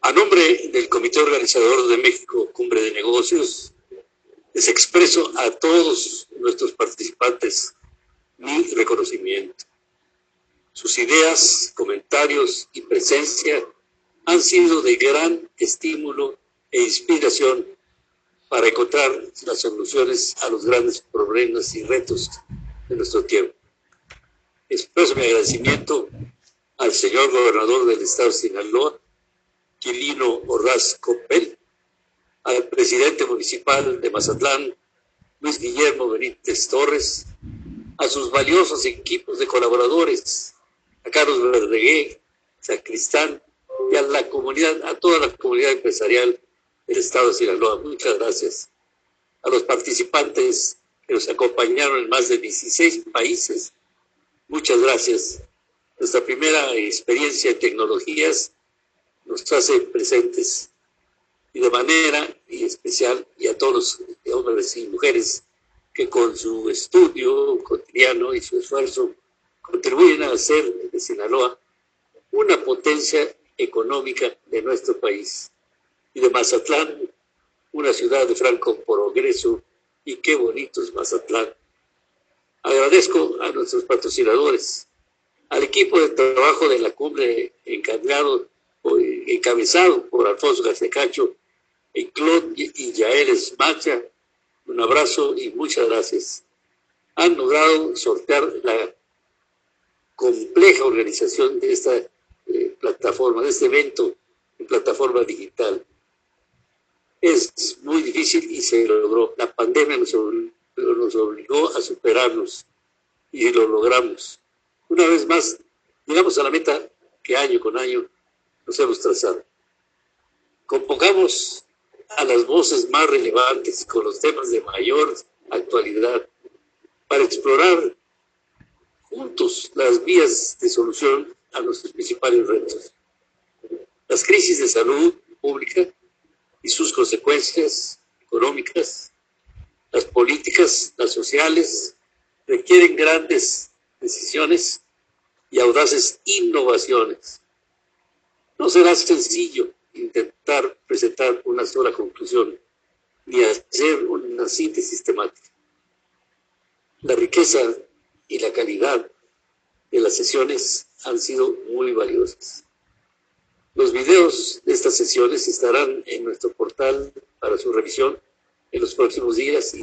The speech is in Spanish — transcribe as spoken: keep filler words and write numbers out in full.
A nombre del Comité Organizador de México Cumbre de Negocios, les expreso a todos nuestros participantes mi reconocimiento. Sus ideas, comentarios y presencia han sido de gran estímulo e inspiración para encontrar las soluciones a los grandes problemas y retos de nuestro tiempo. Expreso mi agradecimiento al señor gobernador del estado de Sinaloa, Quirino Ordaz Coppel, al presidente municipal de Mazatlán, Luis Guillermo Benítez Torres, a sus valiosos equipos de colaboradores, a Carlos Verdegué, Sacristán, y a la comunidad, a toda la comunidad empresarial del estado de Sinaloa. Muchas gracias. A los participantes que nos acompañaron en más de dieciséis países, muchas gracias. Nuestra primera experiencia en tecnologías nos hace presentes, y de manera y especial, y a todos los hombres y mujeres que con su estudio cotidiano y su esfuerzo contribuyen a hacer de Sinaloa una potencia económica de nuestro país, y de Mazatlán una ciudad de franco progreso. Y qué bonito es Mazatlán. Agradezco a nuestros patrocinadores, al equipo de trabajo de la cumbre encargado, encabezado por Alfonso García Cacho y Claude y Yael Macha. Un abrazo y muchas gracias. Han logrado sortear la compleja organización de esta eh, plataforma, de este evento en plataforma digital. Es muy difícil y se logró. La pandemia nos obligó, nos obligó a superarnos y lo logramos. Una vez más, llegamos a la meta que año con año nos hemos trazado. Convocamos a las voces más relevantes con los temas de mayor actualidad para explorar juntos las vías de solución a nuestros principales retos. Las crisis de salud pública y sus consecuencias económicas, las políticas, las sociales, requieren grandes decisiones y audaces innovaciones. No será sencillo intentar presentar una sola conclusión ni hacer una síntesis temática. La riqueza y la calidad de las sesiones han sido muy valiosas. Los videos de estas sesiones estarán en nuestro portal para su revisión en los próximos días.